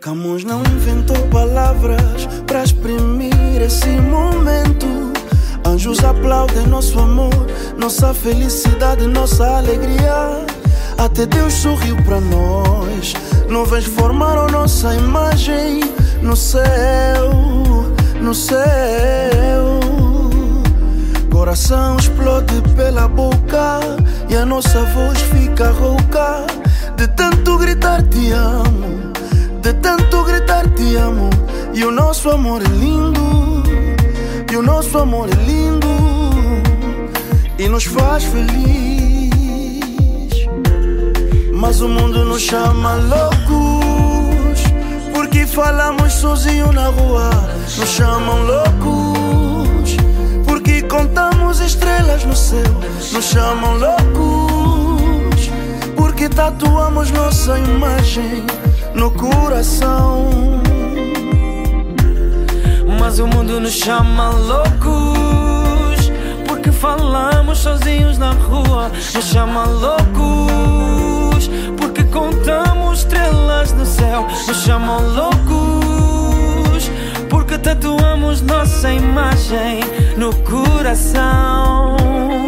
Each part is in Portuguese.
Camões não inventou palavras para exprimir esse momento. Anjos aplaudem nosso amor, nossa felicidade, nossa alegria. Até Deus sorriu para nós. Nuvens formaram nossa imagem no céu, no céu. Coração explode pela boca e a nossa voz fica rouca. De tanto gritar te amo, de tanto gritar te amo. E o nosso amor é lindo, e o nosso amor é lindo, e nos faz feliz. Mas o mundo nos chama loucos, porque falamos sozinho na rua. Nos chamam loucos, porque contamos estrelas no céu. Nos chamam loucos, porque tatuamos nossa imagem no coração. Mas o mundo nos chama loucos, porque falamos sozinhos na rua. Nos chama loucos, porque contamos estrelas no céu. Nos chamam loucos, porque tatuamos nossa imagem no coração.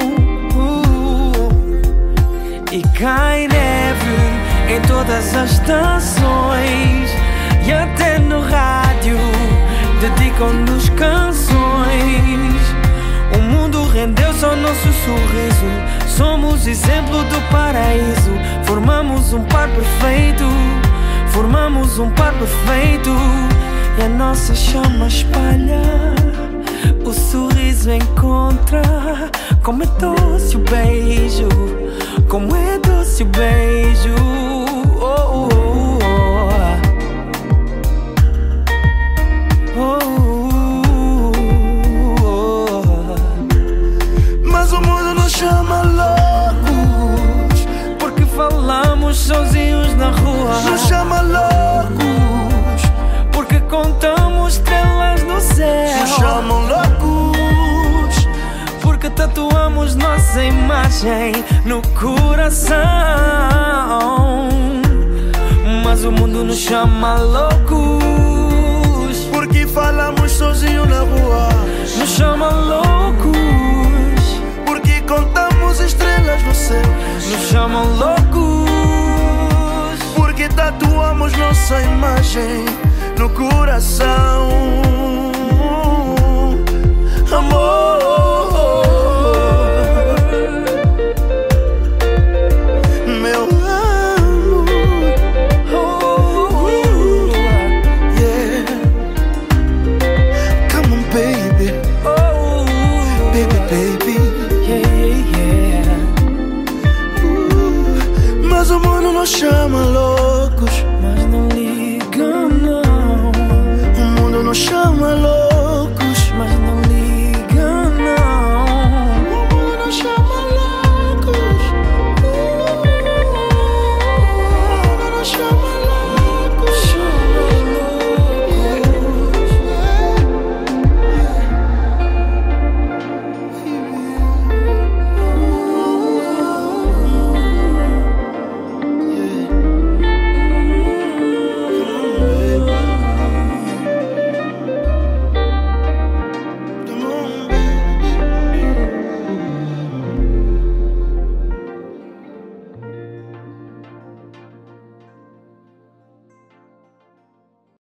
E cai neve em todas as estações, e até no rádio dedicam-nos canções. O mundo rendeu-se ao nosso sorriso. Somos exemplo do paraíso. Formamos um par perfeito, formamos um par perfeito. E a nossa chama espalha, o sorriso encontra. Como é doce o beijo, como é doce o beijo. Oh, oh, oh. Mas o mundo nos chama loucos, porque falamos sozinhos na rua. nos chama loucos, porque contamos estrelas no céu. nos chamam loucos, porque tatuamos nossa imagem no coração. Mas o mundo nos chama loucos, porque falamos sozinho na rua. nos chama loucos, porque contamos estrelas no céu. nos chamam loucos, porque tatuamos nossa imagem no coração.